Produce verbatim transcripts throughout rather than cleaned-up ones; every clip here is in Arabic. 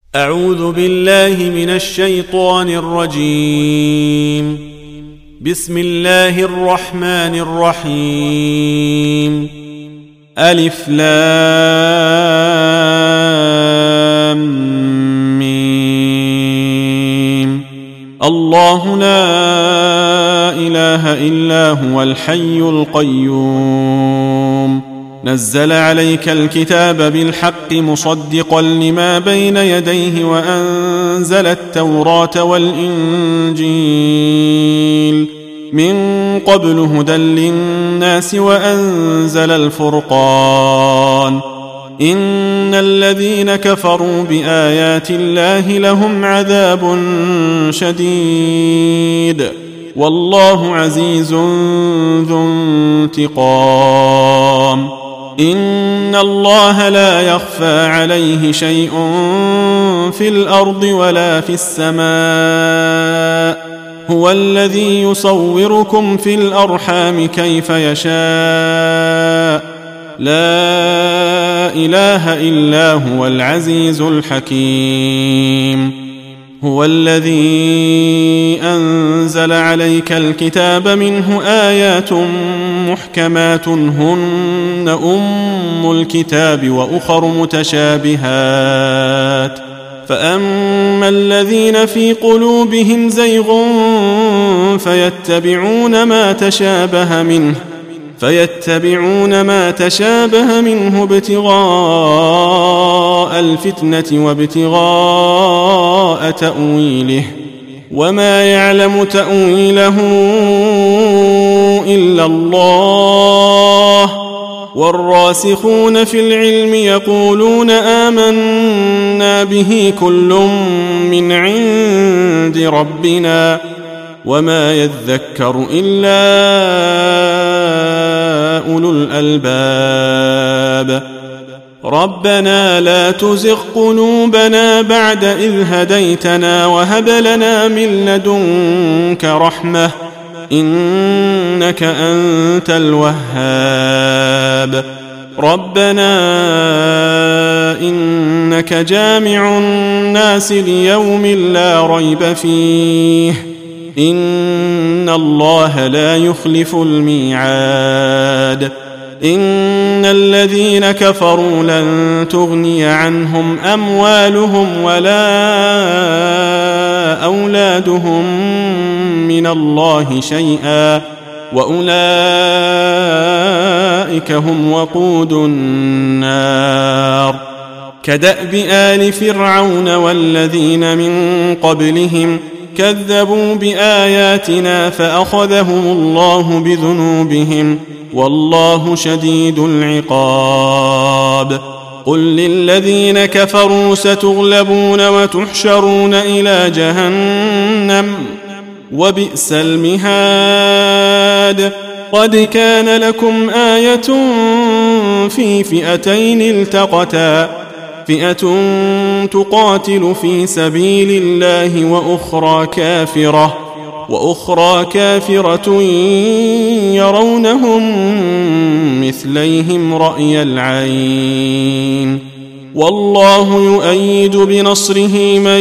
أعوذ بالله من الشيطان الرجيم. بسم الله الرحمن الرحيم. ألف لام ميم. الله لا إله إلا هو الحي القيوم. نزل عليك الكتاب بالحق مصدقا لما بين يديه وأنزل التوراة والإنجيل من قبل هدى للناس وأنزل الفرقان. إن الذين كفروا بآيات الله لهم عذاب شديد والله عزيز ذو انتقام. إن الله لا يخفى عليه شيء في الأرض ولا في السماء. هو الذي يصوركم في الأرحام كيف يشاء. لا إله إلا هو العزيز الحكيم. هو الذي أنزل عليك الكتاب منه آيات محكمات هن أم الكتاب وأخر متشابهات. فأما الذين في قلوبهم زيغ فيتبعون ما تشابه منه فيتبعون ما تشابه منه ابتغاء الفتنة وابتغاء تأويله وما يعلم تأويله إلا الله. والراسخون في العلم يقولون آمنا به كل من عند ربنا وما يذكر إلا أولو الألباب. ربنا لا تزغ قلوبنا بعد إذ هديتنا وهب لنا من لدنك رحمة إنك أنت الوهاب. ربنا إنك جامع الناس ليوم لا ريب فيه إن الله لا يخلف الميعاد. إن الذين كفروا لن تغني عنهم أموالهم ولا أولادهم من الله شيئا وأولئك هم وقود النار. كدأب آل فرعون والذين من قبلهم كذبوا بآياتنا فأخذهم الله بذنوبهم والله شديد العقاب. قل للذين كفروا ستغلبون وتحشرون إلى جهنم وبئس المهاد. قد كان لكم آية في فئتين التقتا فئة تقاتل في سبيل الله وأخرى كافرة وأخرى كافرة يرونهم مثليهم رأي العين والله يؤيد بنصره من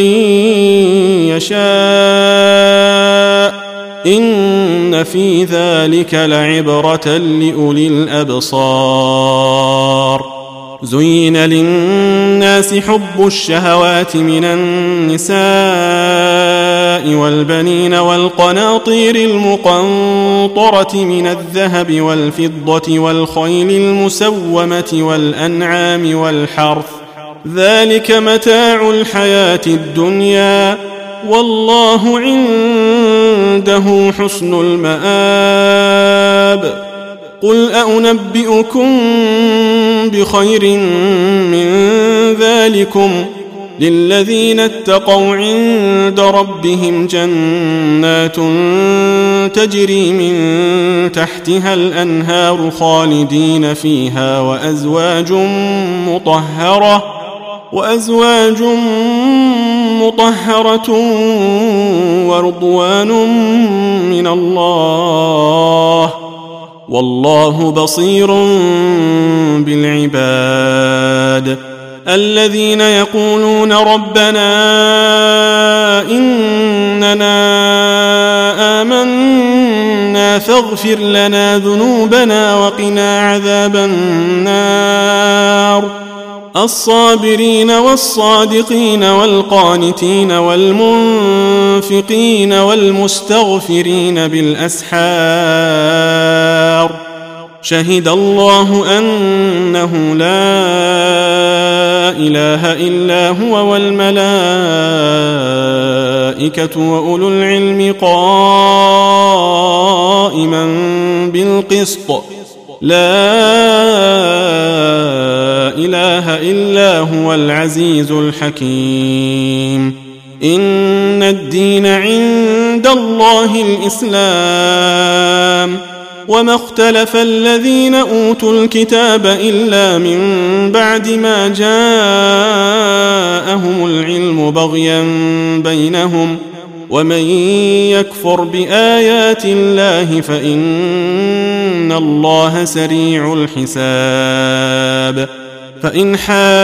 يشاء. إن في ذلك لعبرة لأولي الأبصار. زين للناس حب الشهوات من النساء والبنين والقناطير المقنطرة من الذهب والفضة والخيل المسومة والأنعام والحرث ذلك متاع الحياة الدنيا والله عنده حسن المآب. قل أنبئكم بخير من ذلكم للذين اتقوا عند ربهم جنات تجري من تحتها الأنهار خالدين فيها وأزواج مطهرة وأزواج مطهرة ورضوان من الله والله بصير بالعباد. الذين يقولون ربنا إننا آمنا فاغفر لنا ذنوبنا وقنا عذاب النار الصابرين والصادقين والقانتين والمنفقين والمستغفرين بالأسحار شهد الله أنه لا إله إلا هو والملائكة وأولو العلم قائما بالقسط لا إله إلا هو العزيز الحكيم إن الدين عند الله الإسلام وما اختلف الذين أوتوا الكتاب إلا من بعد ما جاءهم العلم بغيا بينهم ومن يكفر بآيات الله فإن الله سريع الحساب فإن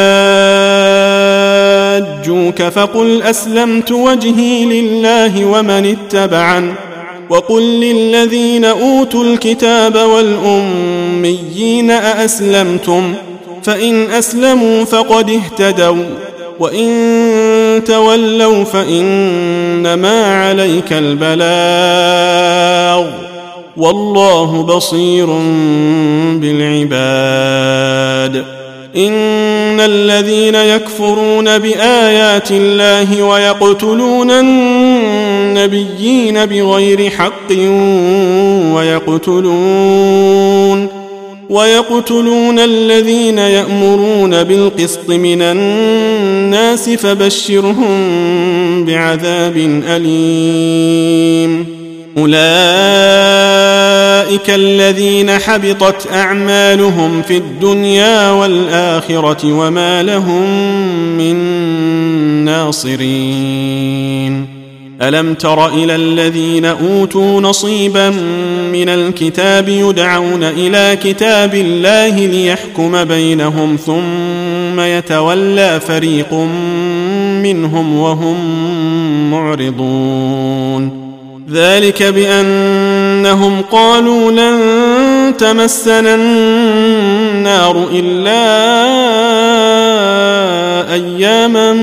حاجوك فقل أسلمت وجهي لله ومن اتبعن وقل للذين أوتوا الكتاب والأميين أأسلمتم فإن أسلموا فقد اهتدوا وإن تولوا فإنما عليك البلاغ والله بصير بالعباد إن الذين يكفرون بآيات الله ويقتلون النبيين بغير حق ويقتلون ويقتلون الذين يأمرون بالقسط من الناس فبشرهم بعذاب أليم أولئك الذين حبطت أعمالهم في الدنيا والآخرة وما لهم من ناصرين ألم تر إلى الذين أوتوا نصيبا من الكتاب يدعون إلى كتاب الله ليحكم بينهم ثم يتولى فريق منهم وهم معرضون ذلك بأنهم قالوا لن تمسنا النار إلا أياما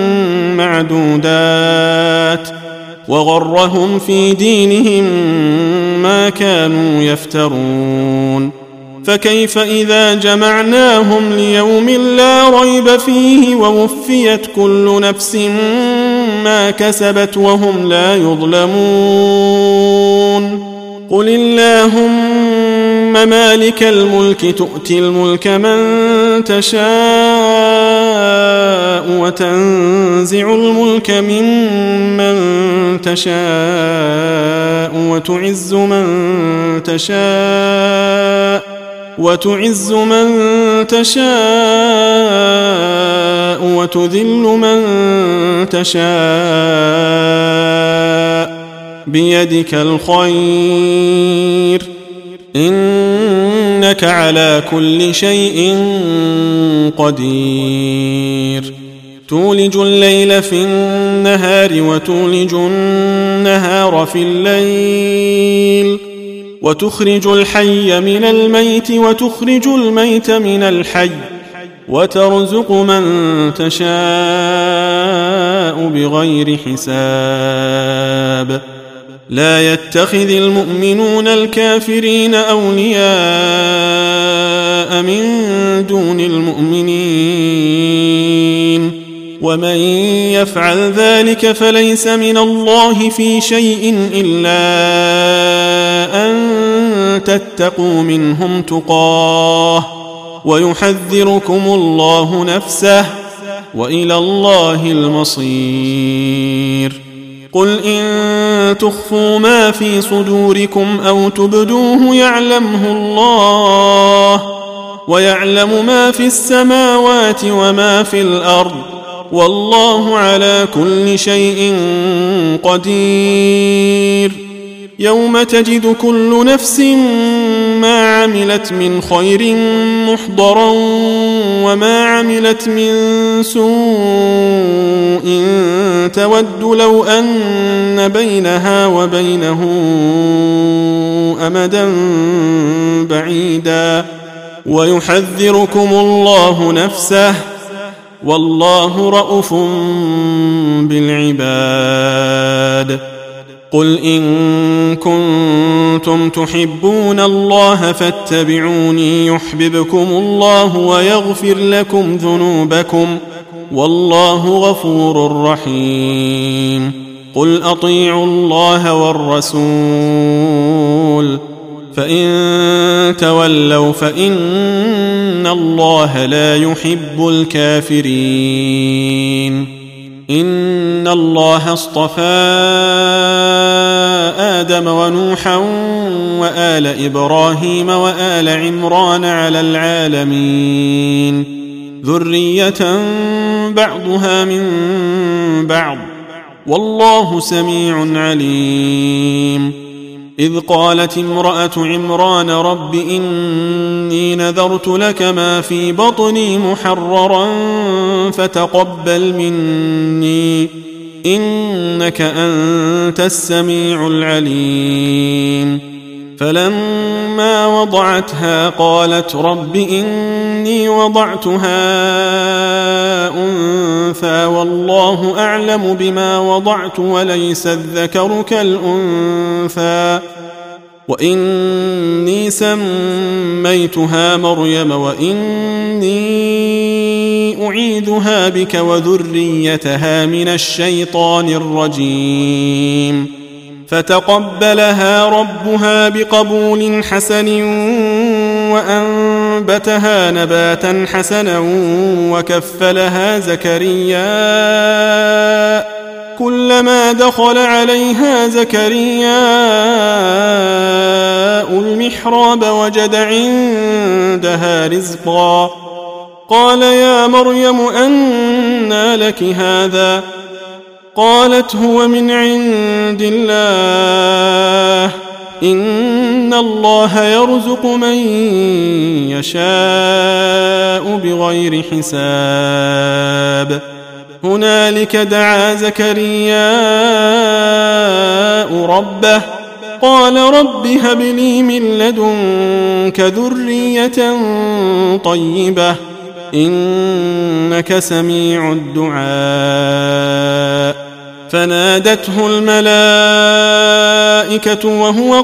معدودات وغرهم في دينهم ما كانوا يفترون فكيف إذا جمعناهم ليوم لا ريب فيه ووفيت كل نفس ما كسبت وهم لا يظلمون قل اللهم مالك الملك تؤتي الملك من تشاء وتنزع الملك ممن تشاء وتعز من تشاء وتعز من تشاء وتذل من تشاء بيدك الخير إنك على كل شيء قدير تولج الليل في النهار وتولج النهار في الليل وتخرج الحي من الميت وتخرج الميت من الحي وترزق من تشاء بغير حساب لا يتخذ المؤمنون الكافرين أولياء من دون المؤمنين ومن يفعل ذلك فليس من الله في شيء إلا أن تتقوا منهم تقاه ويحذركم الله نفسه وإلى الله المصير قل إن تخفوا ما في صدوركم أو تبدوه يعلمه الله ويعلم ما في السماوات وما في الأرض والله على كل شيء قدير يوم تجد كل نفس ما عملت من خير محضرا وما عملت من سوء تود لو أن بينها وبينه أمدا بعيدا ويحذركم الله نفسه والله رءوف بالعباد. قل إن كنتم تحبون الله فاتبعوني يحببكم الله ويغفر لكم ذنوبكم والله غفور رحيم. قل أطيعوا الله والرسول فإن تولوا فإن الله لا يحب الكافرين. إن الله اصطفى آدم ونوحا وآل إبراهيم وآل عمران على العالمين ذرية بعضها من بعض والله سميع عليم. إذ قالت امرأة عمران رب إني نذرت لك ما في بطني محررا فتقبل مني إنك أنت السميع العليم. فلما وضعتها قالت رب إني وضعتها أنثى والله أعلم بما وضعت وليس الذكر كالأنثى وإني سميتها مريم وإني أعيذها بك وذريتها من الشيطان الرجيم. فتقبلها ربها بقبول حسن وأنبتها نباتا حسنا وكفلها زكريا كلما دخل عليها زكرياء المحراب وجد عندها رزقا قال يا مريم أنى لك هذا قالت هو من عند الله إن الله يرزق من يشاء بغير حساب. هنالك دعا زكرياء ربه قال رب هب لي من لدنك ذرية طيبة إنك سميع الدعاء. فنادته الملائكة وهو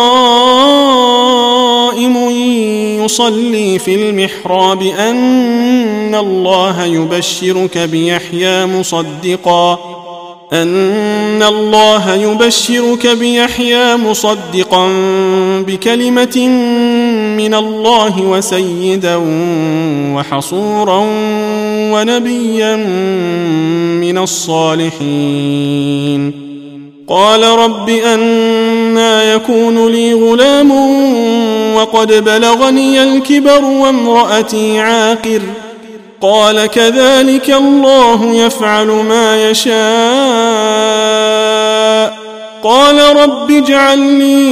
قائم يصلي في المحراب أن الله يبشرك بيحيى مصدقا أن الله يبشرك بيحيى مصدقا بكلمة من الله وسيدا وحصورا ونبيا من الصالحين. قال رب أنى يكون لي غلام وقد بلغني الكبر وامرأتي عاقر قال كذلك الله يفعل ما يشاء. قال رب اجعل لي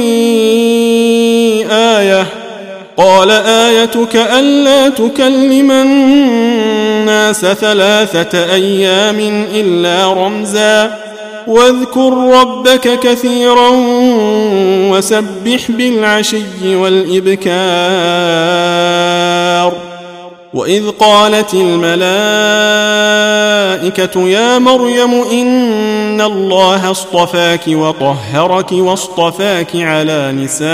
آية قال آيتك ألا تكلم الناس ثلاثة أيام إلا رمزا واذكر ربك كثيرا وسبح بالعشي والإبكار. وإذ قالت الملائكة يا مريم إن الله اصطفاك وطهرك واصطفاك على نساء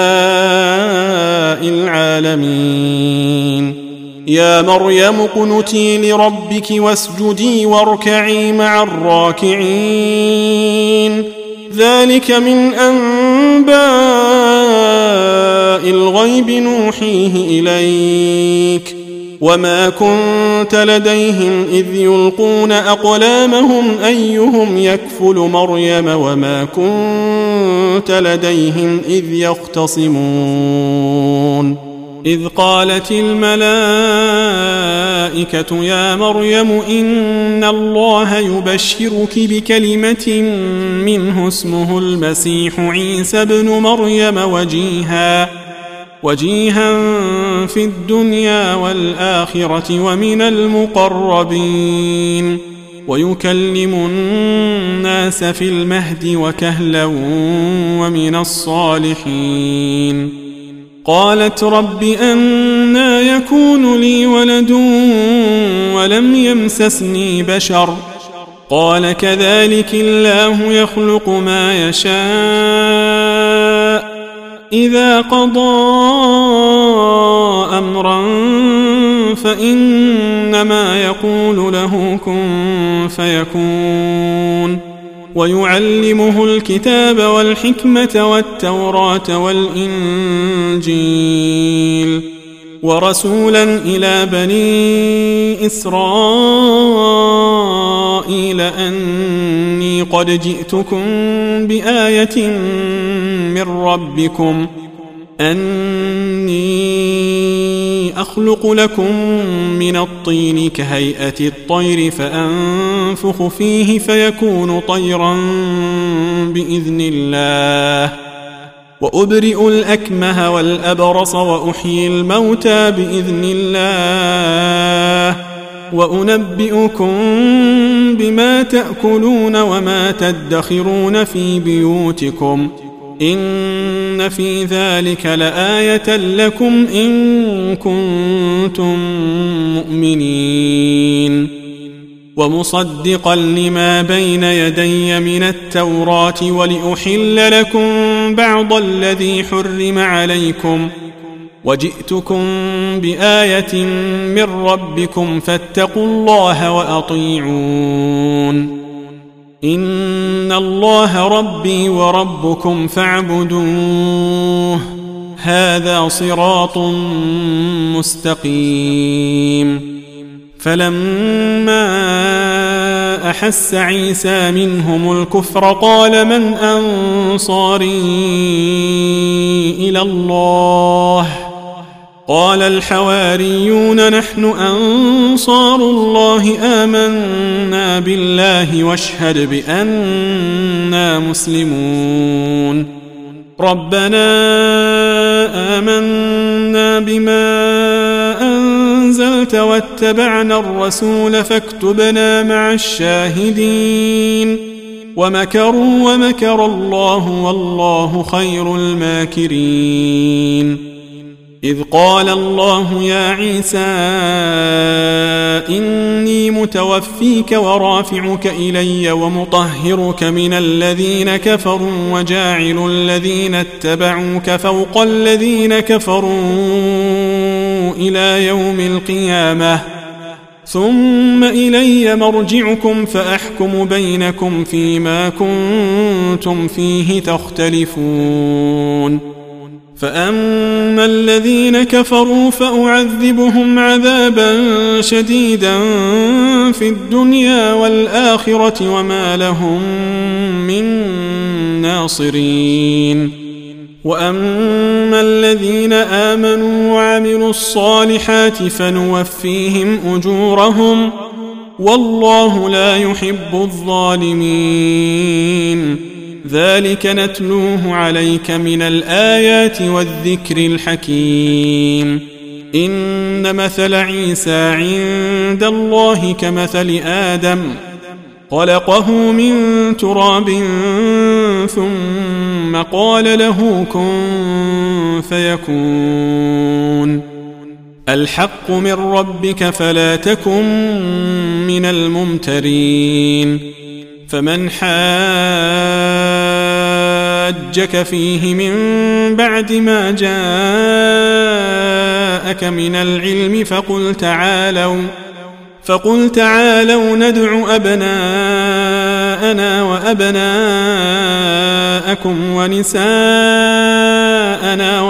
العالمين. يا مريم اقنتي لربك واسجدي واركعي مع الراكعين. ذلك من أنباء الغيب نوحيه إليك وما كنت لديهم إذ يلقون أقلامهم أيهم يكفل مريم وما كنت لديهم إذ يختصمون. إذ قالت الملائكة يا مريم إن الله يبشرك بكلمة منه اسمه المسيح عيسى ابن مريم وجيها وجيها في الدنيا والآخرة ومن المقربين ويكلم الناس في المهد وكهلا ومن الصالحين. قالت رب أنى يكون لي ولد ولم يمسسني بشر قال كذلك الله يخلق ما يشاء إذا قضى أمرا فإنما يقول له كن فيكون. ويعلمه الكتاب والحكمة والتوراة والإنجيل ورسولا إلى بني إسرائيل أني قد جئتكم بآية من ربكم أني أخلق لكم من الطين كهيئة الطير فأنفخ فيه فيكون طيرا بإذن الله وأبرئ الأكمه والأبرص وأحيي الموتى بإذن الله وأنبئكم بما تأكلون وما تدخرون في بيوتكم إن في ذلك لآية لكم إن كنتم مؤمنين. ومصدقا لما بين يدي من التوراة ولأحل لكم بعض الذي حرم عليكم وجئتكم بآية من ربكم فاتقوا الله وأطيعون. إن الله ربي وربكم فاعبدوه هذا صراط مستقيم. فلما أحس عيسى منهم الكفر قال من أنصاري إلى الله قال الحواريون نحن أنصار الله آمنا بالله واشهد بأننا مسلمون. ربنا آمنا بما أنزلت واتبعنا الرسول فاكتبنا مع الشاهدين. ومكروا ومكر الله والله خير الماكرين. إذ قال الله يا عيسى إني متوفيك ورافعك إلي ومطهرك من الذين كفروا وجاعل الذين اتبعوك فوق الذين كفروا إلى يوم القيامة ثم إلي مرجعكم فأحكم بينكم فيما كنتم فيه تختلفون. فأما الذين كفروا فأعذبهم عذابا شديدا في الدنيا والآخرة وما لهم من ناصرين. وأما الذين آمنوا وعملوا الصالحات فنوفيهم أجورهم والله لا يحب الظالمين. ذلك نتلوه عليك من الآيات والذكر الحكيم. إن مثل عيسى عند الله كمثل آدم خلقه من تراب ثم قال له كن فيكون. الحق من ربك فلا تكن من الممترين. فمن حاجك فيه من بعد ما جاءك من العلم فقل تعالوا فقل تعالوا ندع أبناءنا وأبناءكم ونساءنا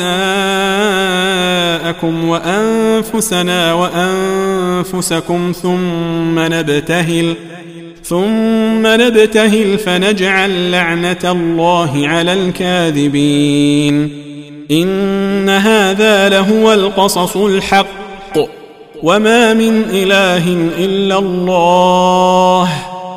ونساءكم وأنفسنا وأنفسكم ثم نبتهل ثم نبتهل فنجعل لعنة الله على الكاذبين. إن هذا لهو القصص الحق وما من إله إلا الله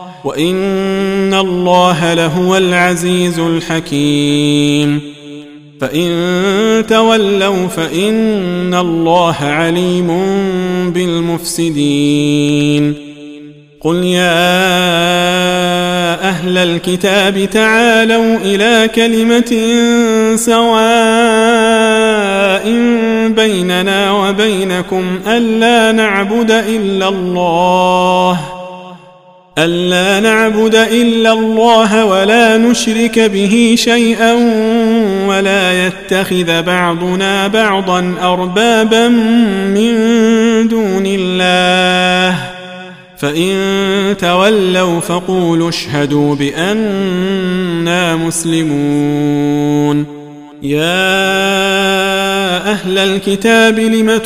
وإن الله لهو العزيز الحكيم. فإن تولوا فإن الله عليم بالمفسدين قل يا أهل الكتاب تعالوا إلى كلمة سواء بيننا وبينكم ألا نعبد إلا الله ألا نعبد إلا الله ولا نشرك به شيئا ولا يتخذ بعضنا بعضا أربابا من دون الله فإن تولوا فقولوا اشهدوا بأننا مسلمون يا أهل الكتاب لم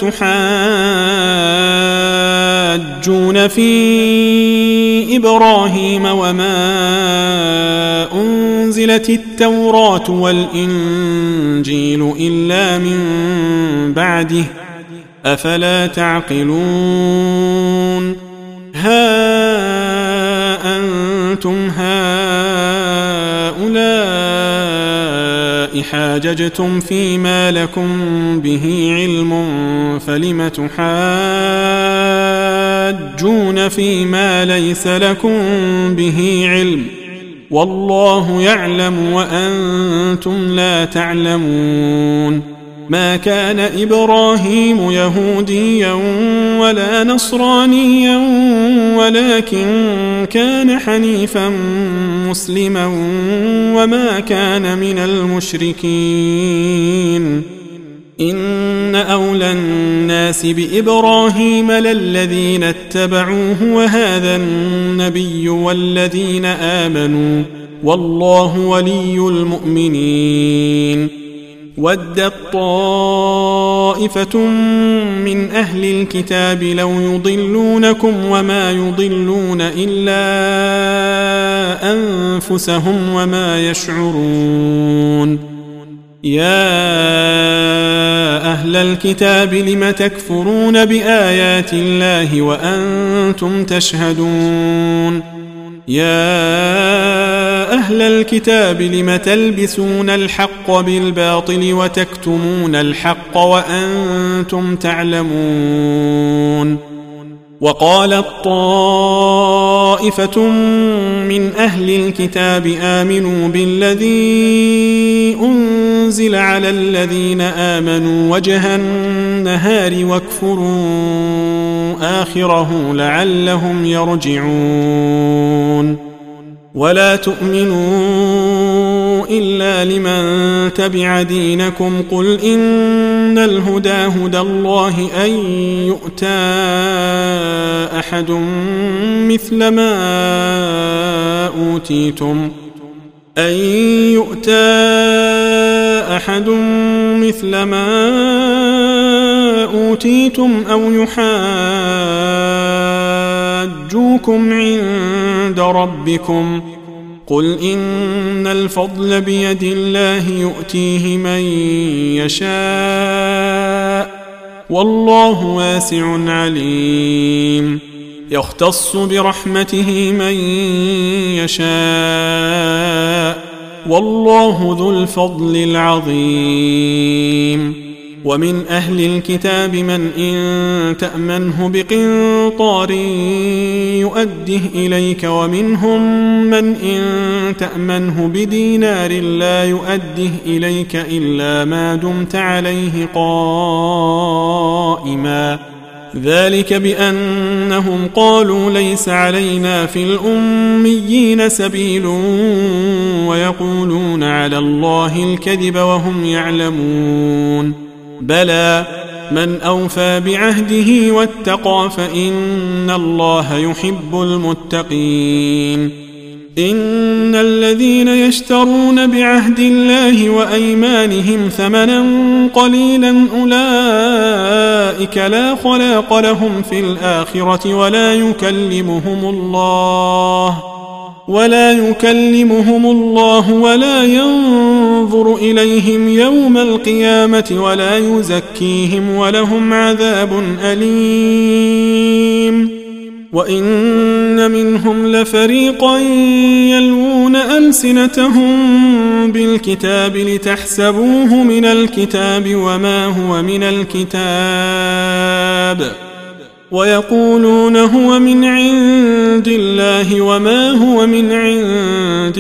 تحاجون في إبراهيم وما أنزلت التوراة والإنجيل إلا من بعده أفلا تعقلون ها أنتم هؤلاء حاججتم فيما لكم به علم فلم تحاجون فيما ليس لكم به علم والله يعلم وأنتم لا تعلمون ما كان إبراهيم يهوديا ولا نصرانيا ولكن كان حنيفا مسلما وما كان من المشركين إن أولى الناس بإبراهيم للذين اتبعوه وهذا النبي والذين آمنوا والله ولي المؤمنين ودت طائفة من أهل الكتاب لو يضلونكم وما يضلون إلا أنفسهم وما يشعرون يا أهل الكتاب لم تكفرون بآيات الله وأنتم تشهدون يا أهل الكتاب لم تلبسون الحق بالباطل وتكتمون الحق وأنتم تعلمون وقالت طائفة من أهل الكتاب آمنوا بالذي أنزل على الذين آمنوا وجه النهار واكفروا آخره لعلهم يرجعون ولا تؤمنوا إلا لمن تبع دينكم قل إن الهدى هدى الله أن يؤتى أحد مثل ما أوتيتم أن يؤتى أحد مثل ما أوتيتم أو يحاجوكم عند ربكم قل إن الفضل بيد الله يؤتيه من يشاء والله واسع عليم يختص برحمته من يشاء والله ذو الفضل العظيم ومن أهل الكتاب من إن تأمنه بقنطار يؤده إليك ومنهم من إن تأمنه بدينار لا يؤده إليك إلا ما دمت عليه قائما ذلك بأنهم قالوا ليس علينا في الأميين سبيل ويقولون على الله الكذب وهم يعلمون بلى من أوفى بعهده واتقى فإن الله يحب المتقين إن الذين يشترون بعهد الله وأيمانهم ثمنا قليلا أولئك لا خلاق لهم في الآخرة ولا يكلمهم الله ولا يكلمهم الله ولا ينظر إليهم يوم القيامة ولا يزكيهم ولهم عذاب أليم وإن منهم لفريقا يلوون ألسنتهم بالكتاب لتحسبوه من الكتاب وما هو من الكتاب ويقولون هو من عند الله وما هو من عند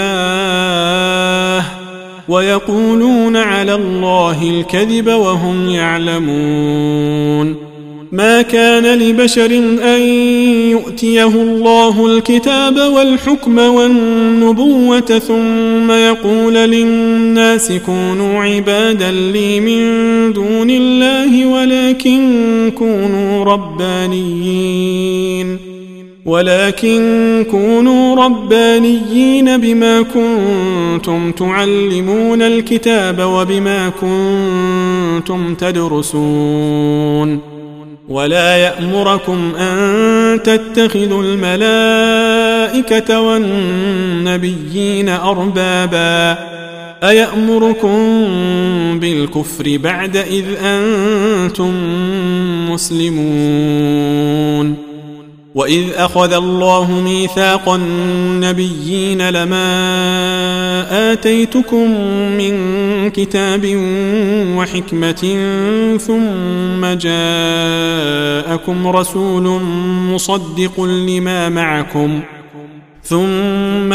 الله ويقولون على الله الكذب وهم يعلمون. ما كان لبشر أن يؤتيه الله الكتاب والحكم والنبوة ثم يقول للناس كونوا عبادا لي من دون الله ولكن كونوا ربانيين ولكن كونوا ربانيين بما كنتم تعلمون الكتاب وبما كنتم تدرسون. ولا يأمركم أن تتخذوا الملائكة والنبيين أربابا أيأمركم بالكفر بعد إذ أنتم مسلمون. وإذ أخذ الله ميثاق النبيين لما آتيتكم من كتاب وحكمة ثم جاءكم رسول مصدق لما معكم ثم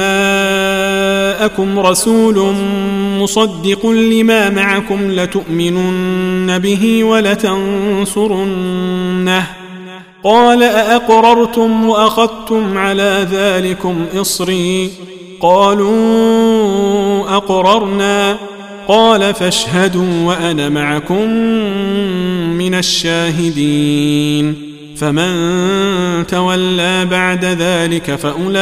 جاءكم رسول مصدق لما معكم لتؤمنن به ولتنصرنه قال أأقررتم وأخذتم على ذلكم إصري قالوا أقررنا قال فاشهدوا وأنا معكم من الشاهدين. فمن تولى بعد ذلك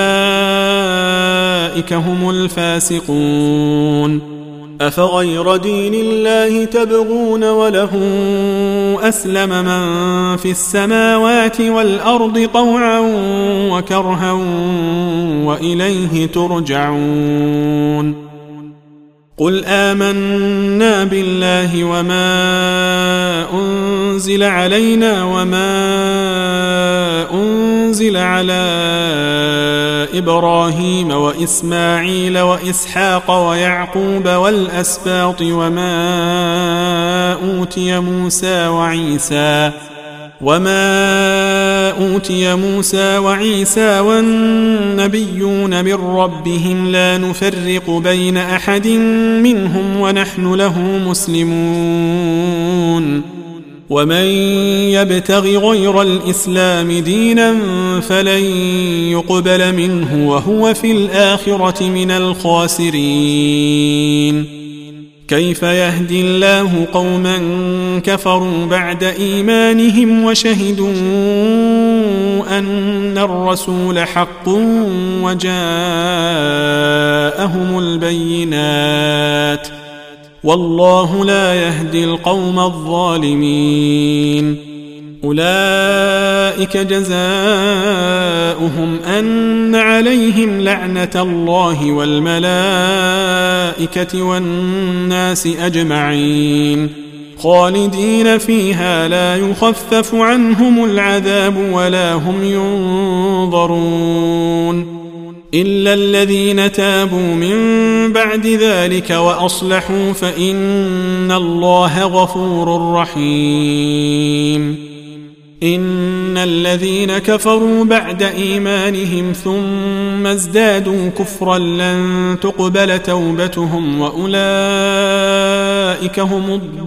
فأولئك هم الفاسقون. أفغير دين الله تبغون وله أسلم من في السماوات والأرض طوعا وكرها وإليه ترجعون. قل آمنا بالله وما أنزل علينا وما أنزل على إبراهيم وإسماعيل وإسحاق ويعقوب والأسباط وما أوتي موسى وعيسى وما أوتي موسى وعيسى والنبيون من ربهم لا نفرق بين أحد منهم ونحن له مسلمون. ومن يبتغ غير الإسلام دينا فلن يقبل منه وهو في الآخرة من الخاسرين. كيف يهدي الله قوما كفروا بعد إيمانهم وشهدوا أن الرسول حق وجاءهم البينات والله لا يهدي القوم الظالمين. أولئك جزاؤهم أن عليهم لعنة الله والملائكة والناس أجمعين خالدين فيها لا يخفف عنهم العذاب ولا هم ينظرون إلا الذين تابوا من بعد ذلك وأصلحوا فإن الله غفور رحيم. إن الذين كفروا بعد إيمانهم ثم ازدادوا كفرا لن تقبل توبتهم وأولئك هم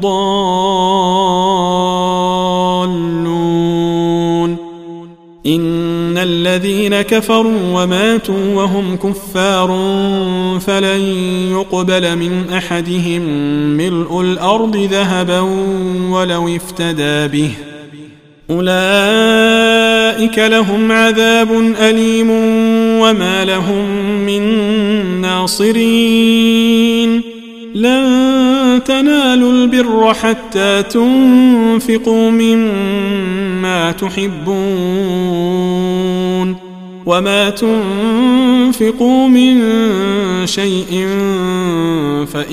الضالون. إن الذين كفروا وماتوا وهم كفار فلن يقبل من أحدهم ملء الأرض ذهبا ولو افتدى به أولئك لهم عذاب أليم وما لهم من ناصرين. لن تنالوا البر حتى تنفقوا مما تحبون وما تنفقوا من شيء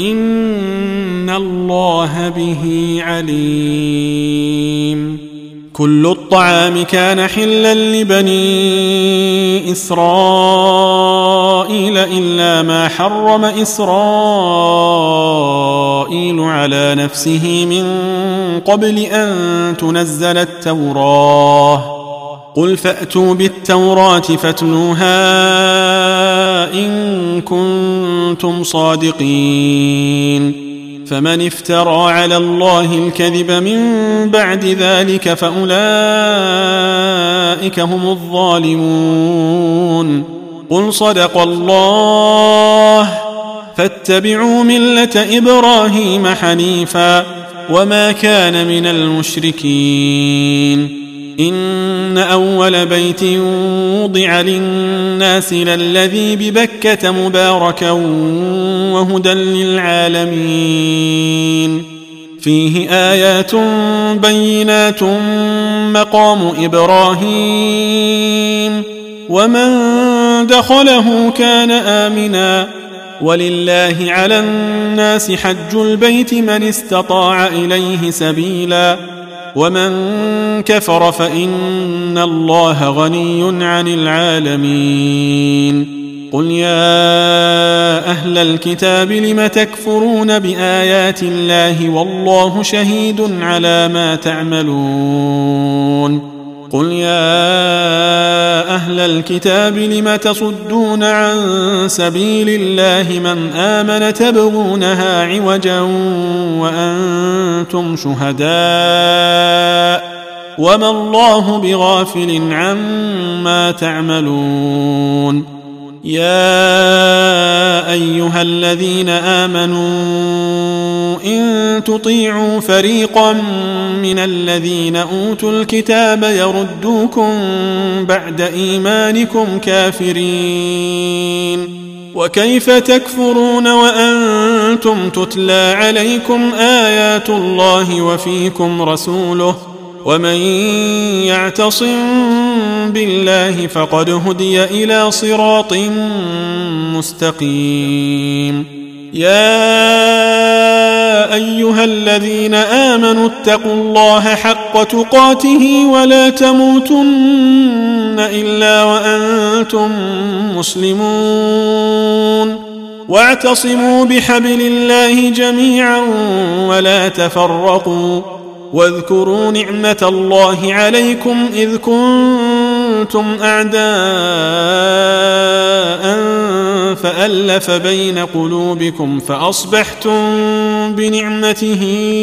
فإن الله به عليم. كل الطعام كان حلا لبني إسرائيل إلا ما حرم إسرائيل على نفسه من قبل أن تنزل التوراة. قل فأتوا بالتوراة فاتلوها إن كنتم صادقين. فمن افترى على الله الكذب من بعد ذلك فأولئك هم الظالمون. قل صدق الله فاتبعوا ملة إبراهيم حنيفا وما كان من المشركين. إن أول بيت وضع للناس للذي ببكة مباركا وهدى للعالمين فيه آيات بينات مقام إبراهيم ومن دخله كان آمنا ولله على الناس حج البيت من استطاع إليه سبيلا ومن كفر فإن الله غني عن العالمين. قل يا أهل الكتاب لم تكفرون بآيات الله والله شهيد على ما تعملون. قل يا أهل الكتاب لم تصدون عن سبيل الله من آمن تبغونها عوجا وأنتم شهداء وما الله بغافل عما تعملون. يا أيها الذين آمنوا إن تطيعوا فريقا من الذين أوتوا الكتاب يردوكم بعد إيمانكم كافرين وكيف تكفرون وأنتم تتلى عليكم آيات الله وفيكم رسوله ومن يعتصم بالله فقد هدي إلى صراط مستقيم. يا أيها الذين آمنوا اتقوا الله حق تقاته ولا تموتن إلا وأنتم مسلمون واعتصموا بحبل الله جميعا ولا تفرقوا واذكروا نعمة الله عليكم إذ كنتم أعداء فألف بين قلوبكم فأصبحتم بنعمته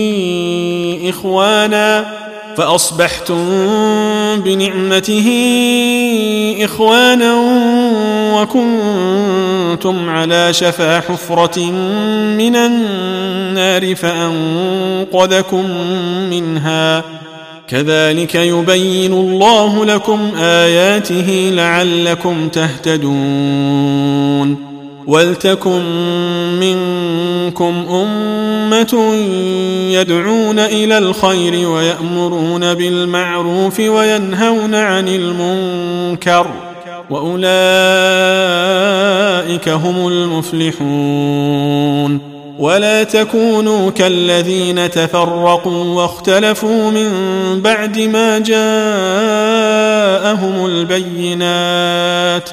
إخوانا فأصبحتم بنعمته إخوانا وكنتم على شفا حفرة من النار فأنقذكم منها كذلك يبين الله لكم آياته لعلكم تهتدون. ولتكن منكم أمة يدعون إلى الخير ويأمرون بالمعروف وينهون عن المنكر وأولئك هم المفلحون. ولا تكونوا كالذين تفرقوا واختلفوا من بعد ما جاءهم البينات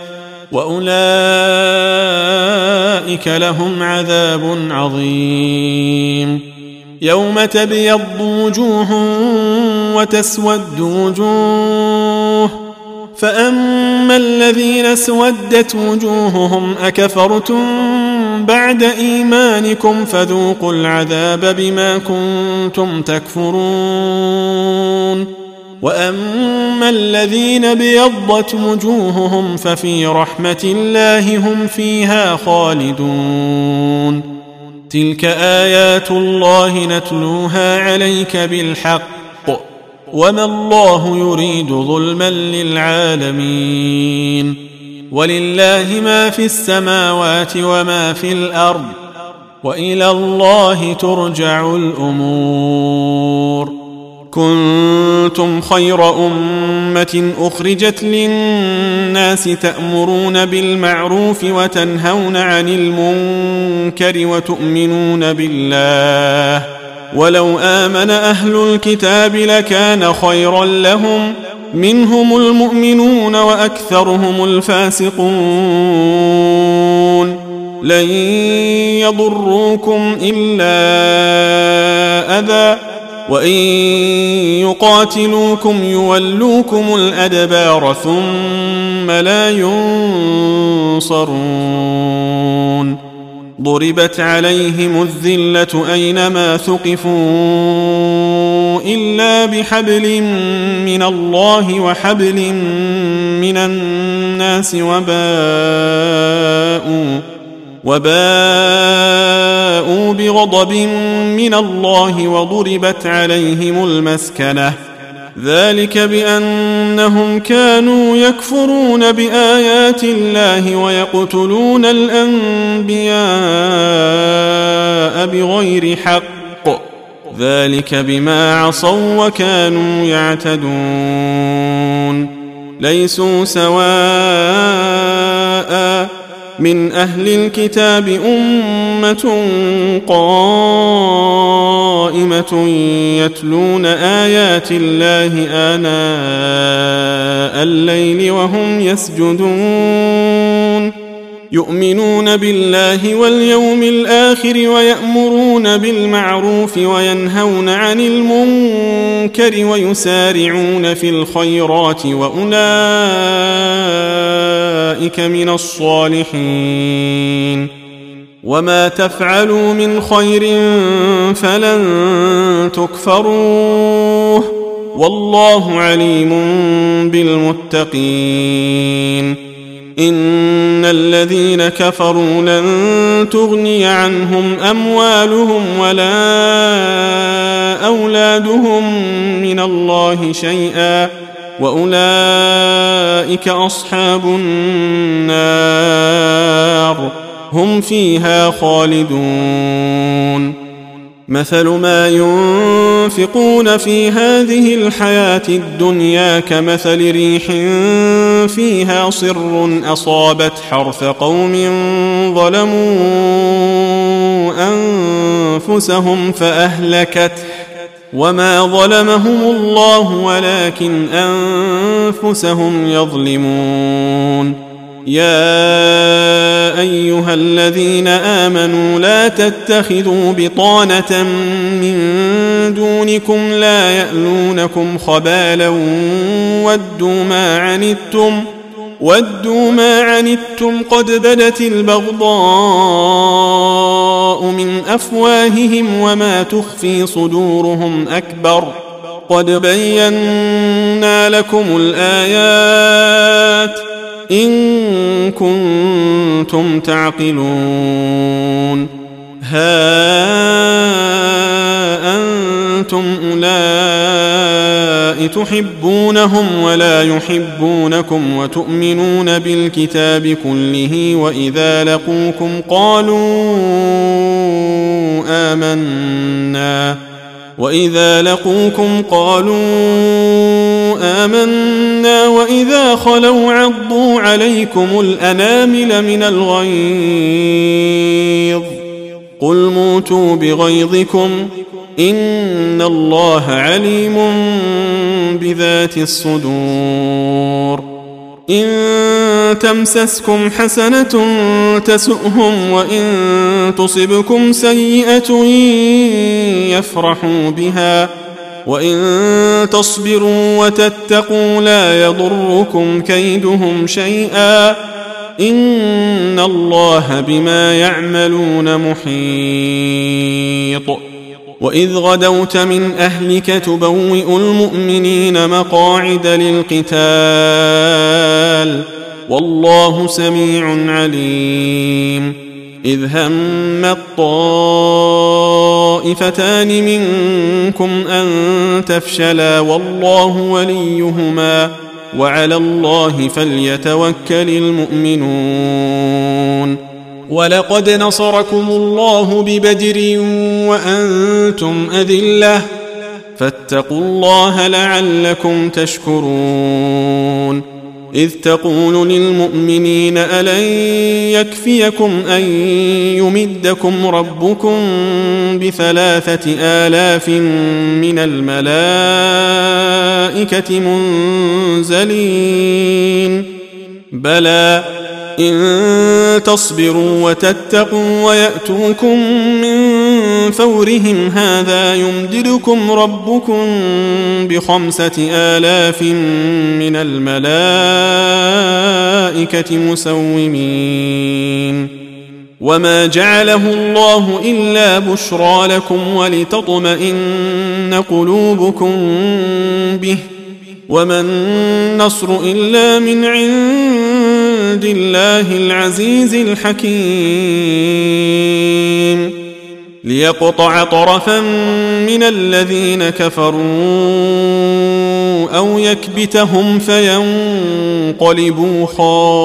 وأولئك لهم عذاب عظيم. يوم تبيض وجوه وتسود وجوه فأما الذين اسودت وجوههم أكفرتم بعد إيمانكم فذوقوا العذاب بما كنتم تكفرون. وأما الذين بيضت وجوههم ففي رحمة الله هم فيها خالدون. تلك آيات الله نتلوها عليك بالحق وما الله يريد ظلما للعالمين. ولله ما في السماوات وما في الأرض وإلى الله ترجع الأمور. كنتم خير أمة أخرجت للناس تأمرون بالمعروف وتنهون عن المنكر وتؤمنون بالله ولو آمن أهل الكتاب لكان خيرا لهم منهم المؤمنون وأكثرهم الفاسقون لن يضروكم إلا أذى وإن يقاتلوكم يولوكم الأدبار ثم لا ينصرون ضربت عليهم الذلة أينما ثقفوا إلا بحبل من الله وحبل من الناس وباءوا وباءوا بغضب من الله وضربت عليهم المسكنة ذلك بأنهم كانوا يكفرون بآيات الله ويقتلون الأنبياء بغير حق ذلك بما عصوا وكانوا يعتدون ليسوا سواء من أهل الكتاب أمة قائمة يتلون آيات الله آناء الليل وهم يسجدون يؤمنون بالله واليوم الآخر ويأمرون بالمعروف وينهون عن المنكر ويسارعون في الخيرات وأولئك من الصالحين وما تفعلوا من خير فلن تكفروه والله عليم بالمتقين إن الذين كفروا لن تغني عنهم أموالهم ولا أولادهم من الله شيئا وأولئك أصحاب النار هم فيها خالدون مثل ما ينفقون في هذه الحياة الدنيا كمثل ريح فيها صر أصابت حرث قوم ظلموا أنفسهم فأهلكته وما ظلمهم الله ولكن أنفسهم يظلمون يا أيها الذين آمنوا لا تتخذوا بطانة من دونكم لا يألونكم خبالا ودوا ما عنتم ودوا ما عنتم قد بدت البغضاء من أفواههم وما تخفي صدورهم أكبر قد بينا لكم الآيات إن كنتم تعقلون ها أنتم أولئك تحبونهم ولا يحبونكم وتؤمنون بالكتاب كله وإذا لقوكم قالوا آمنا وإذا لقوكم قالوا آمنا وإذا خلوا عضوا عليكم الأنامل من الغيظ قل موتوا بغيظكم إن الله عليم بذات الصدور إن تمسسكم حسنة تسؤهم وإن تصبكم سيئة يفرحوا بها وإن تصبروا وتتقوا لا يضركم كيدهم شيئا إن الله بما يعملون محيط وإذ غدوت من أهلك تبوئ المؤمنين مقاعد للقتال والله سميع عليم إذ هم الطائفتان منكم أن تفشلا والله وليهما وعلى الله فليتوكل المؤمنون ولقد نصركم الله ببدر وأنتم أذلة فاتقوا الله لعلكم تشكرون إذ تقول للمؤمنين ألن يكفيكم أن يمدكم ربكم بثلاثة آلاف من الملائكة منزلين بلى إن تصبروا وتتقوا ويأتوكم من فورهم هذا يمددكم ربكم بخمسة آلاف من الملائكة مسومين وما جعله الله إلا بشرى لكم ولتطمئن قلوبكم به وما النصر إلا من عند الله العزيز الحكيم ليقطع طرفا من الذين كفروا أو يكبتهم فينقلبوا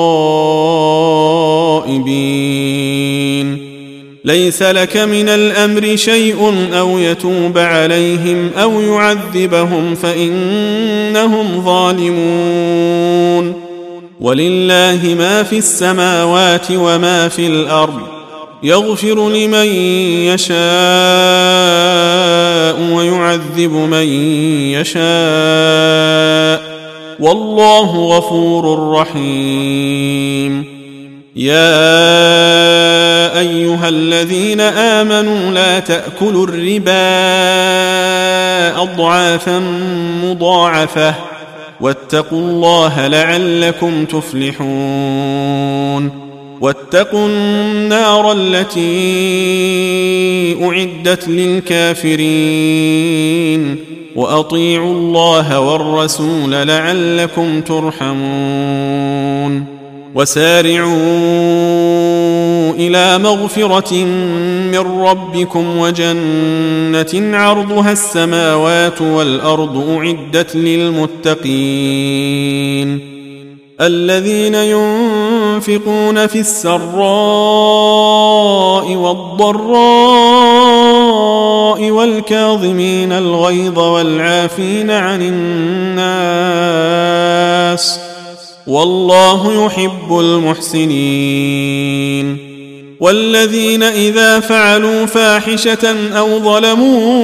خائبين ليس لك من الأمر شيء أو يتوب عليهم أو يعذبهم فإنهم ظالمون ولله ما في السماوات وما في الأرض يغفر لمن يشاء ويعذب من يشاء والله غفور رحيم يا أيها الذين آمنوا لا تأكلوا الربا أضعافا مضاعفة واتقوا الله لعلكم تفلحون واتقوا النار التي أعدت للكافرين وأطيعوا الله والرسول لعلكم ترحمون وسارعوا إلى مغفرة من ربكم وجنة عرضها السماوات والأرض أعدت للمتقين الذين ينفقون في السراء والضراء والكاظمين الغيظ والعافين عن الناس والله يحب المحسنين والذين إذا فعلوا فاحشة أو ظلموا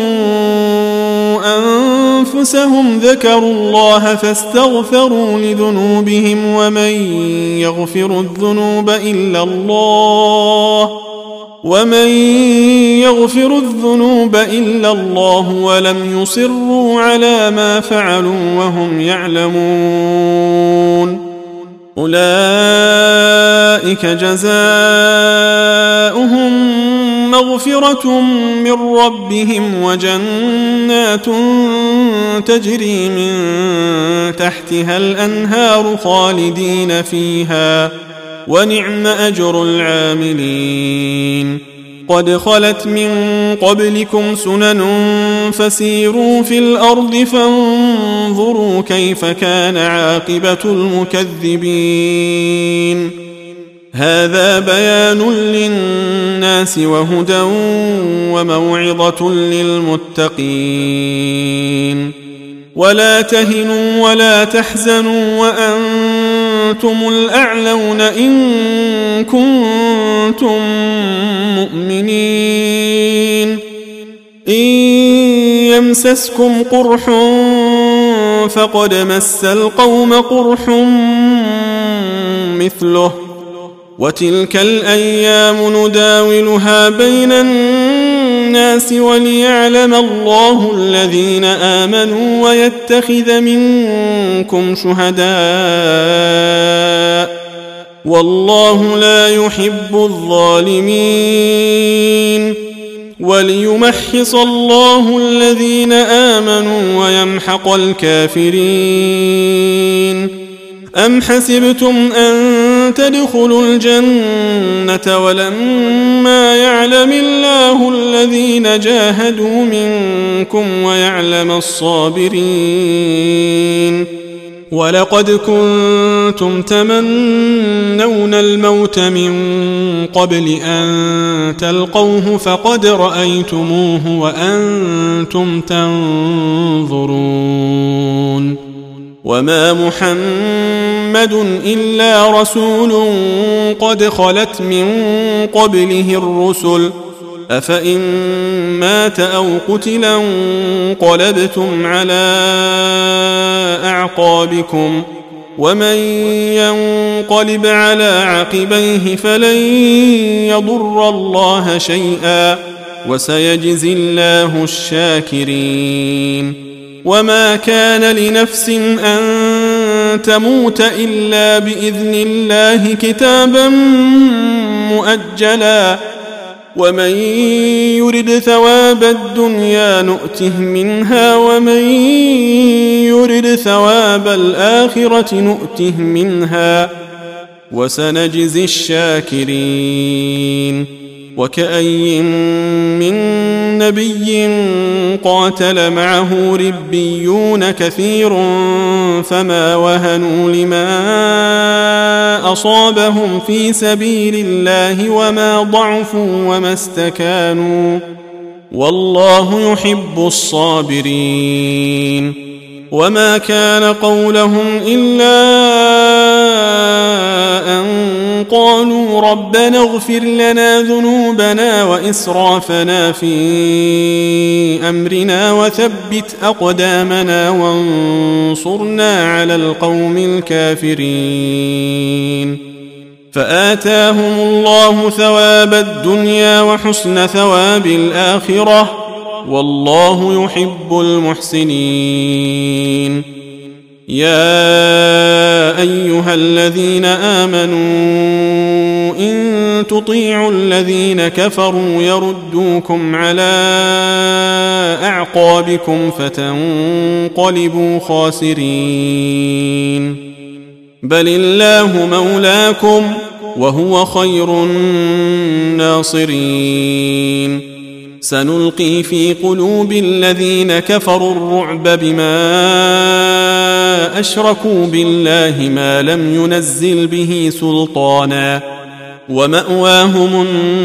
أنفسهم ذكروا الله فاستغفروا لذنوبهم ومن يغفر الذنوب إلا الله ومن يغفر الذنوب إلا الله ولم يصروا على ما فعلوا وهم يعلمون أولئك جزاؤهم مغفرة من ربهم وجنات تجري من تحتها الأنهار خالدين فيها ونعم أجر العاملين قد خلت من قبلكم سنن فسيروا في الأرض فانظروا كيف كان عاقبة المكذبين هذا بيان للناس وهدى وموعظة للمتقين ولا تهنوا ولا تحزنوا وأنتم الأعلون إن كنتم مؤمنين إن يمسسكم قرح فقد مس القوم قرح مثله وتلك الأيام نداولها بين الناس وليعلم الله الذين آمنوا ويتخذ منكم شهداء والله لا يحب الظالمين وليمحص الله الذين آمنوا ويمحق الكافرين أم حسبتم أن تدخلوا الجنة ولما يعلم الله الذين جاهدوا منكم ويعلم الصابرين ولقد كنتم تمنون الموت من قبل أن تلقوه فقد رأيتموه وأنتم تنظرون وما محمد إلا رسول قد خلت من قبله الرسل أفإن مات أو قتلا انقلبتم على أعقابكم ومن ينقلب على عقبيه فلن يضر الله شيئا وسيجزي الله الشاكرين وما كان لنفس أن تموت إلا بإذن الله كتابا مؤجلا ومن يرد ثواب الدنيا نؤته منها ومن يرد ثواب الآخرة نؤته منها وسنجزي الشاكرين وكأي من نبي قاتل معه ربيون كثير فما وهنوا لما أصابهم في سبيل الله وما ضعفوا وما استكانوا والله يحب الصابرين وما كان قولهم إلا أن قالوا ربنا اغفر لنا ذنوبنا وإسرافنا في أمرنا وثبت أقدامنا وانصرنا على القوم الكافرين فآتاهم الله ثواب الدنيا وحسن ثواب الآخرة والله يحب المحسنين يا أيها الذين آمنوا إن تطيعوا الذين كفروا يردوكم على أعقابكم فتنقلبوا خاسرين بل الله مولاكم وهو خير الناصرين سنلقي في قلوب الذين كفروا الرعب بما أشركوا بالله ما لم ينزل به سلطانا ومأواهم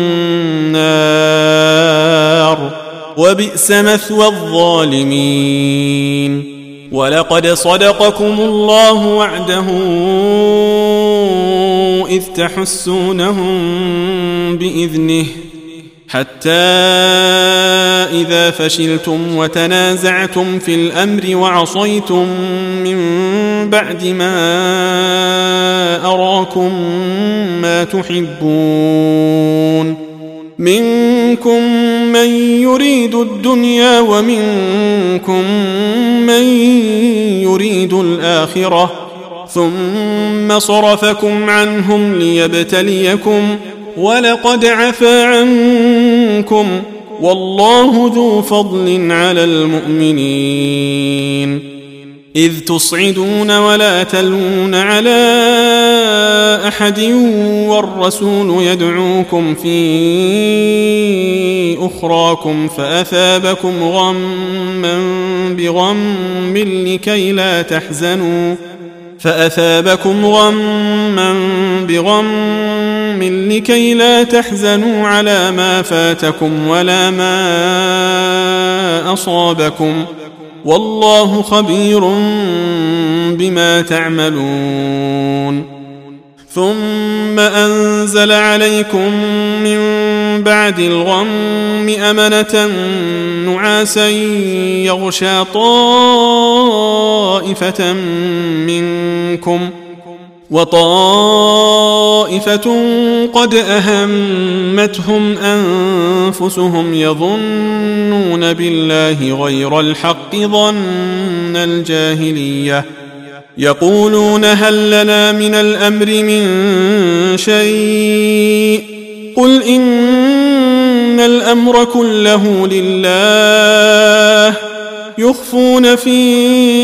النار وبئس مثوى الظالمين ولقد صدقكم الله وعده إذ تحسونهم بإذنه حتى إذا فشلتم وتنازعتم في الأمر وعصيتم من بعد ما أراكم ما تحبون منكم من يريد الدنيا ومنكم من يريد الآخرة ثم صرفكم عنهم ليبتليكم ولقد عفا عنكم والله ذو فضل على المؤمنين إذ تصعدون ولا تلون على أحد والرسول يدعوكم في أخراكم فأثابكم غما بغم لكي لا تحزنوا فأثابكم غما بغم لكي لا تحزنوا على ما فاتكم ولا ما أصابكم والله خبير بما تعملون ثم أنزل عليكم من بعد الغم أمنة نعاسا يغشى طائفة منكم وطائفة قد أهمتهم أنفسهم يظنون بالله غير الحق ظن الجاهلية يقولون هل لنا من الأمر من شيء قل إن الأمر كله لله يخفون في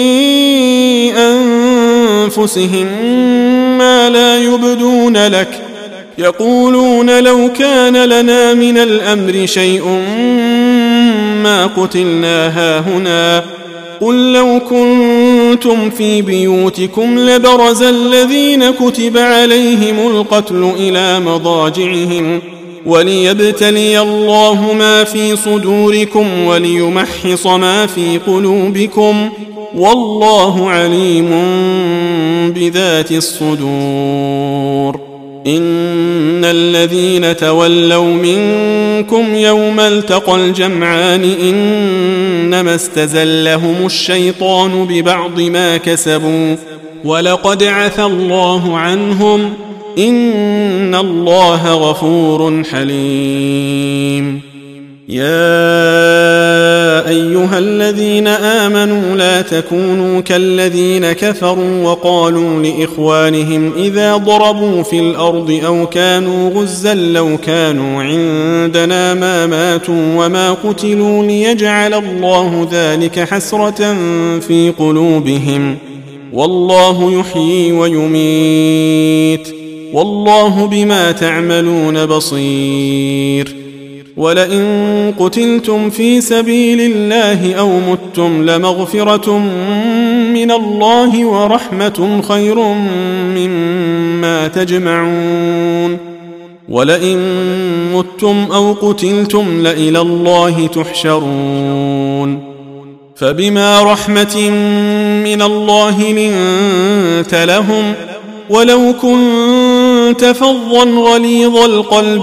أنفسهم ما لا يبدون لك يقولون لو كان لنا من الأمر شيء ما قتلنا هاهنا قل لو كنتم في بيوتكم لبرز الذين كتب عليهم القتل إلى مضاجعهم وليبتلي الله ما في صدوركم وليمحص ما في قلوبكم والله عليم بذات الصدور. إن الذين تولوا منكم يوم التقى الجمعان إنما استزلهم الشيطان ببعض ما كسبوا ولقد عفى الله عنهم إن الله غفور حليم. يا أيها الذين آمنوا لا تكونوا كالذين كفروا وقالوا لإخوانهم إذا ضربوا في الأرض أو كانوا غزا لو كانوا عندنا ما ماتوا وما قتلوا ليجعل الله ذلك حسرة في قلوبهم والله يحيي ويميت والله بما تعملون بصير. ولئن قتلتم في سبيل الله أو متم لمغفرة من الله ورحمة خير مما تجمعون. ولئن متم أو قتلتم لإلى الله تحشرون. فبما رحمة من الله لنت لهم ولو كنت فظا غليظ القلب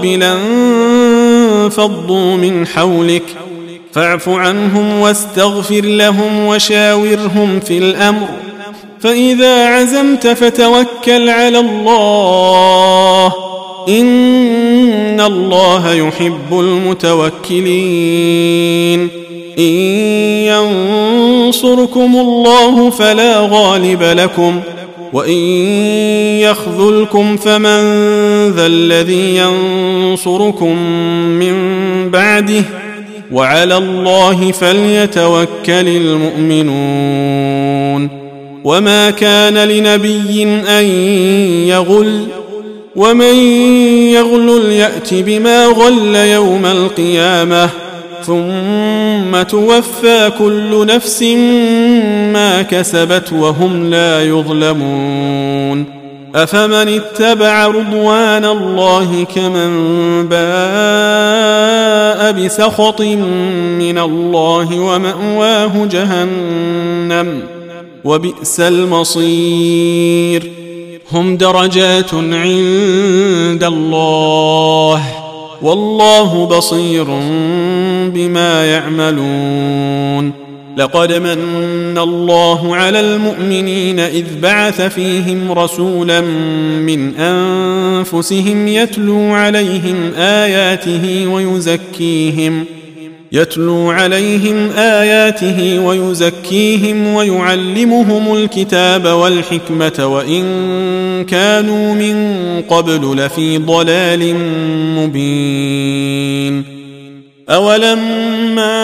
لانفضوا من حولك فاعف عنهم واستغفر لهم وشاورهم في الأمر فإذا عزمت فتوكل على الله إن الله يحب المتوكلين. إن ينصركم الله فلا غالب لكم وإن يخذلكم فمن ذا الذي ينصركم من بعده وعلى الله فليتوكل المؤمنون. وما كان لنبي أن يغل ومن يغلل يأت بما غل يوم القيامة ثم توفى كل نفس ما كسبت وهم لا يظلمون. أفمن اتبع رضوان الله كمن باء بسخط من الله ومأواه جهنم وبئس المصير. هم درجات عند الله والله بصير بما يعملون. لقد من الله على المؤمنين إذ بعث فيهم رسولا من أنفسهم يتلو عليهم آياته ويزكيهم يتلو عليهم آياته ويزكيهم ويعلمهم الكتاب والحكمة وإن كانوا من قبل لفي ضلال مبين. أولما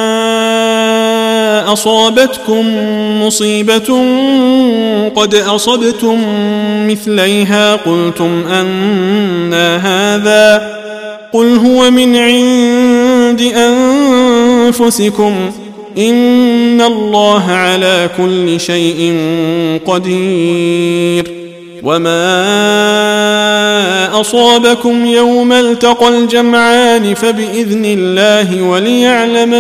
أصابتكم مصيبة قد أصبتم مثليها قلتم أنى هذا قل هو من عند أنفسكم إن الله على كل شيء قدير. وما أصابكم يوم التقى الجمعان فبإذن الله وليعلم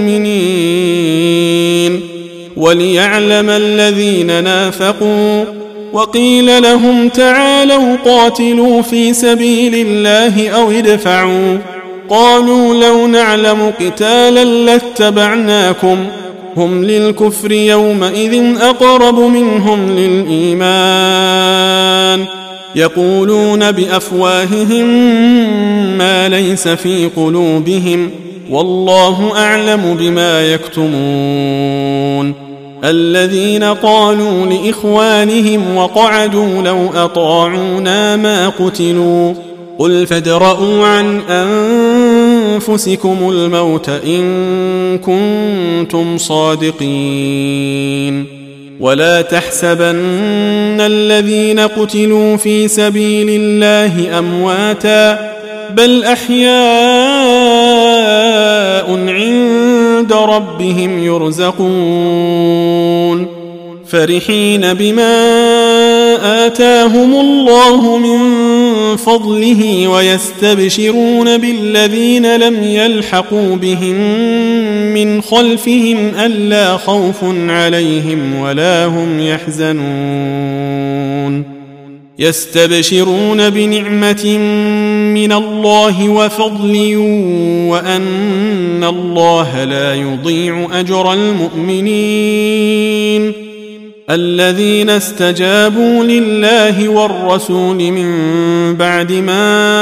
المؤمنين وليعلم الذين نافقوا. وقيل لهم تعالوا قاتلوا في سبيل الله أو ادفعوا قالوا لو نعلم قتالا لاتبعناكم هم للكفر يومئذ أقرب منهم للإيمان يقولون بأفواههم ما ليس في قلوبهم والله أعلم بما يكتمون. الذين قالوا لإخوانهم وقعدوا لو أطاعونا ما قتلوا قل فادرءوا عن أنفسكم الموت إن كنتم صادقين. ولا تحسبن الذين قتلوا في سبيل الله أمواتا بل أحياء عند ربهم يرزقون فرحين بما آتاهم الله من فضله ويستبشرون بالذين لم يلحقوا بهم من خلفهم ألا خوف عليهم ولا هم يحزنون يستبشرون بنعمة من الله وفضل وأن الله لا يضيع أجر المؤمنين الذين استجابوا لله والرسول من بعد ما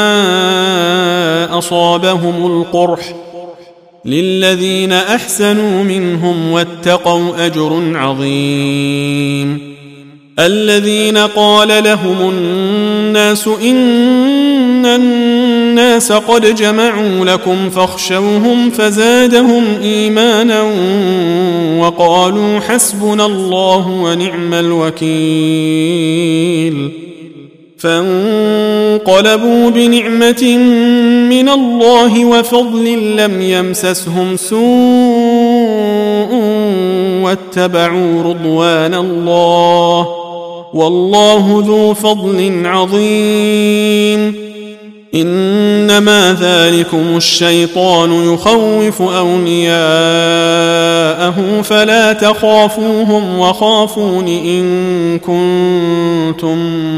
أصابهم القرح للذين أحسنوا منهم واتقوا أجر عظيم الذين قال لهم الناس إن الناس قد جمعوا لكم فاخشوهم فزادهم إيمانا وقالوا حسبنا الله ونعم الوكيل فانقلبوا بنعمة من الله وفضل لم يمسسهم سوء واتبعوا رضوان الله والله ذو فضل عظيم إنما ذلكم الشيطان يخوف أولياءه فلا تخافوهم وخافون إن كنتم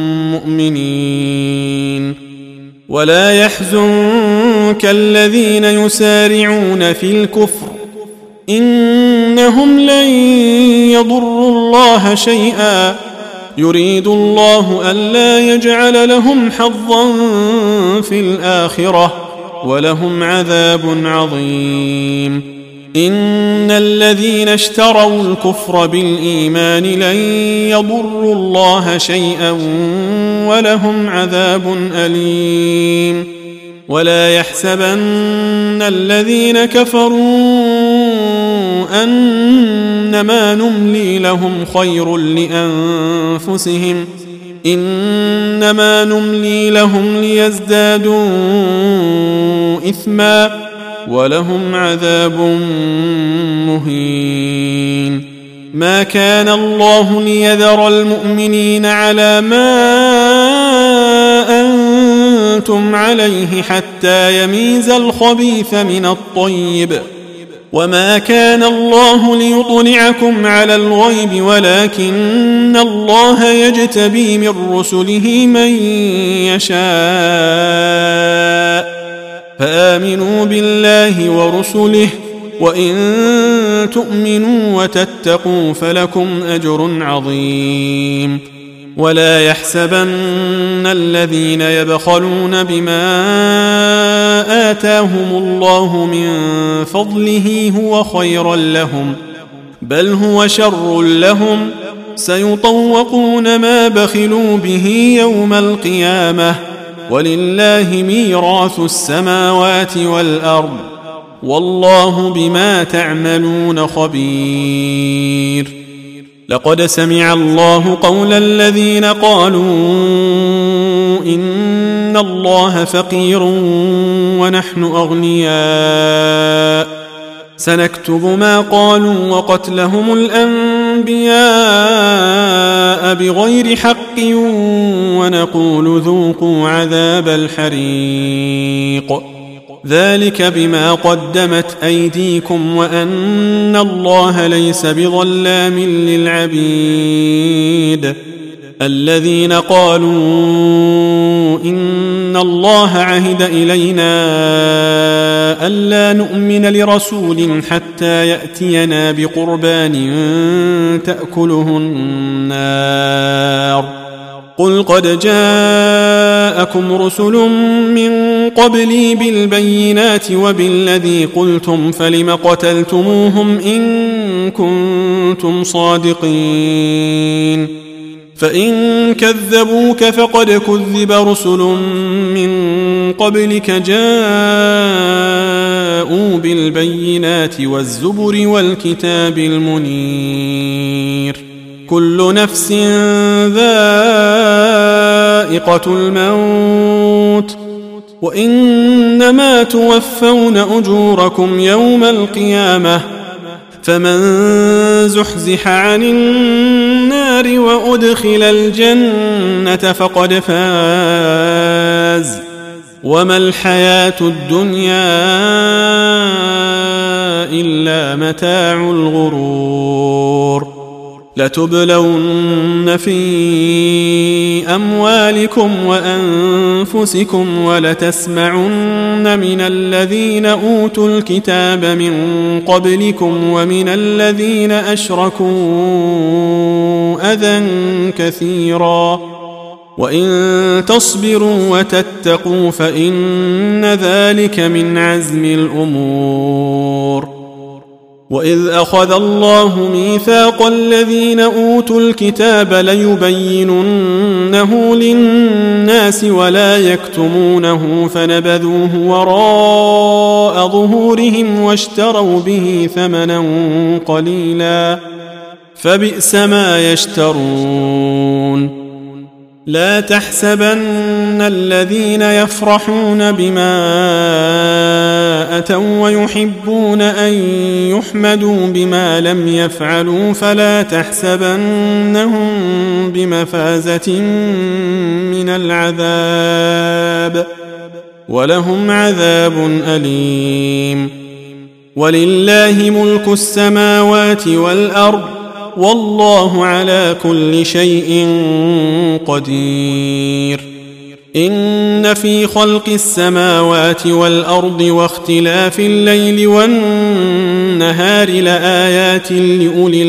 مؤمنين ولا يحزنك الذين يسارعون في الكفر إنهم لن يضروا الله شيئا يريد الله ألا يجعل لهم حظا في الآخرة ولهم عذاب عظيم إن الذين اشتروا الكفر بالإيمان لن يضروا الله شيئا ولهم عذاب أليم ولا يحسبن الذين كفروا أنما نملي لهم خير لأنفسهم إنما نملي لهم ليزدادوا إثما ولهم عذاب مهين ما كان الله ليذر المؤمنين على ما أنتم عليه حتى يميز الخبيث من الطيب وما كان الله ليطلعكم على الغيب ولكن الله يجتبي من رسله من يشاء فآمنوا بالله ورسله وإن تؤمنوا وتتقوا فلكم أجر عظيم ولا يحسبن الذين يبخلون بما آتاهم الله من فضله هو خيرا لهم بل هو شر لهم سيطوقون ما بخلوا به يوم القيامة ولله ميراث السماوات والأرض والله بما تعملون خبير لقد سمع الله قول الذين قالوا إن الله فقير ونحن أغنياء سنكتب ما قالوا وقتلهم الأنبياء بغير حق ونقول ذوقوا عذاب الحريق ذلك بما قدمت أيديكم وأن الله ليس بظلام للعبيد الذين قالوا إن الله عهد إلينا ألا نؤمن لرسول حتى يأتينا بقربان تأكله النار قل قد جاءكم رسل من قبلي بالبينات وبالذي قلتم فلم قتلتموهم إن كنتم صادقين فإن كذبوك فقد كذب رسل من قبلك جاءوا بالبينات والزبر والكتاب المنير كل نفس ذائقة الموت وإنما توفون أجوركم يوم القيامة فمن زحزح عن النار وأدخل الجنة فقد فاز وما الحياة الدنيا إلا متاع الغرور لتبلون في أموالكم وأنفسكم ولتسمعن من الذين أوتوا الكتاب من قبلكم ومن الذين أشركوا أذى كثيرا وإن تصبروا وتتقوا فإن ذلك من عزم الأمور وإذ أخذ الله ميثاق الذين أوتوا الكتاب ليبيننه للناس ولا يكتمونه فنبذوه وراء ظهورهم واشتروا به ثمنا قليلا فبئس ما يشترون لا تحسبن الذين يفرحون بما أتوا ويحبون أن يحمدوا بما لم يفعلوا فلا تحسبنهم بمفازة من العذاب ولهم عذاب أليم ولله ملك السماوات والأرض والله على كل شيء قدير إن في خلق السماوات والأرض واختلاف الليل والنهار لآيات لأولي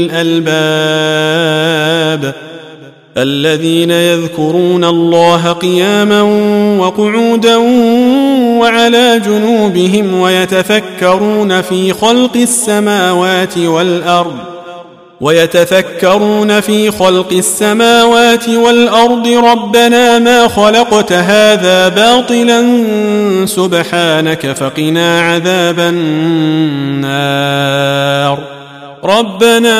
الألباب الذين يذكرون الله قياما وقعودا وعلى جنوبهم ويتفكرون في خلق السماوات والأرض ويتفكرون في خلق السماوات والأرض ربنا ما خلقت هذا باطلا سبحانك فقنا عذاب النار ربنا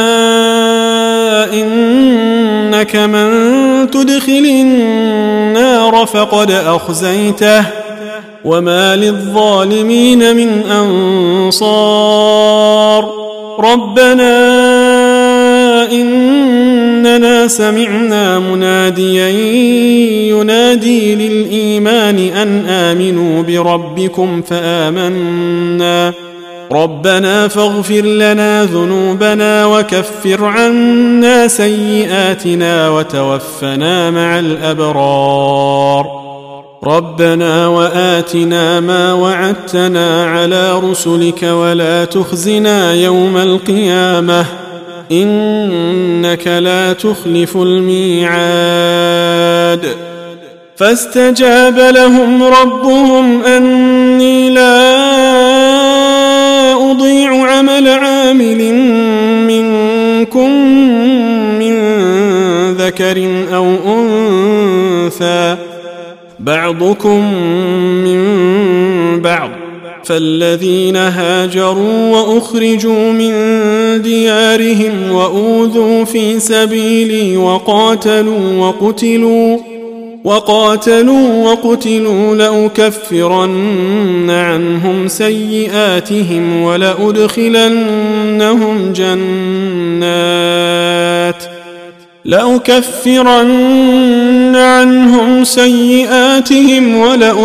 إنك من تدخل النار فقد أخزيته وما للظالمين من أنصار ربنا إننا سمعنا مناديا ينادي للإيمان أن آمنوا بربكم فآمنا ربنا فاغفر لنا ذنوبنا وكفر عنا سيئاتنا وتوفنا مع الأبرار ربنا وآتنا ما وعدتنا على رسلك ولا تخزنا يوم القيامة إنك لا تخلف الميعاد فاستجاب لهم ربهم أني لا أضيع عمل عامل منكم من ذكر أو أنثى بعضكم من بعض فالذين هاجروا وأخرجوا من ديارهم وأوذوا في سبيلي وقاتلوا وقتلوا وقاتلوا وقتلوا لأكفرن عنهم سيئاتهم ولأدخلنهم جنات لأكفرن عنهم سيئاتهم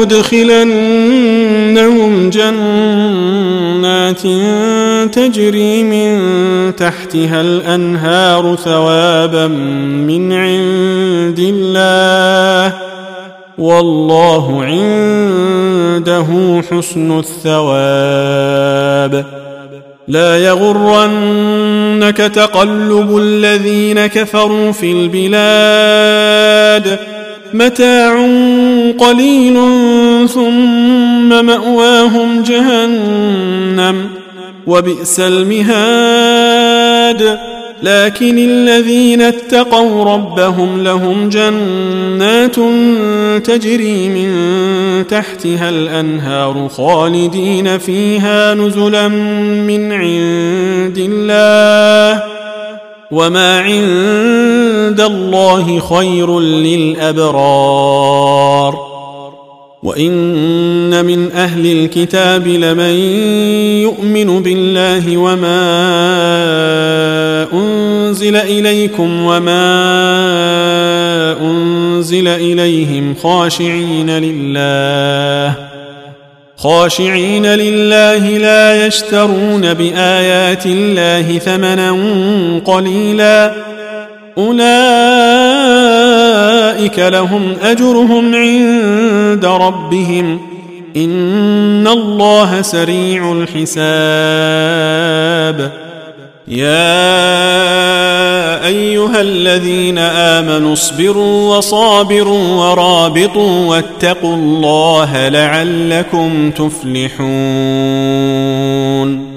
ولأدخلنهم جنات تجري من تحتها الأنهار ثوابا من عند الله والله عنده حسن الثواب لا يغرنك تقلب الذين كفروا في البلاد متاع قليل ثم مأواهم جهنم وبئس المهاد لكن الذين اتقوا ربهم لهم جنات تجري من تحتها الأنهار خالدين فيها نزلا من عند الله وما عند الله خير للأبرار وإن من أهل الكتاب لمن يؤمن بالله وما أنزل إليكم وما أنزل إليهم خاشعين لله خاشعين لله لا يشترون بآيات الله ثمنا قليلا أولئك لهم أجرهم عند ربهم إن الله سريع الحساب يا أيها الذين آمنوا اصبروا وصابروا ورابطوا واتقوا الله لعلكم تفلحون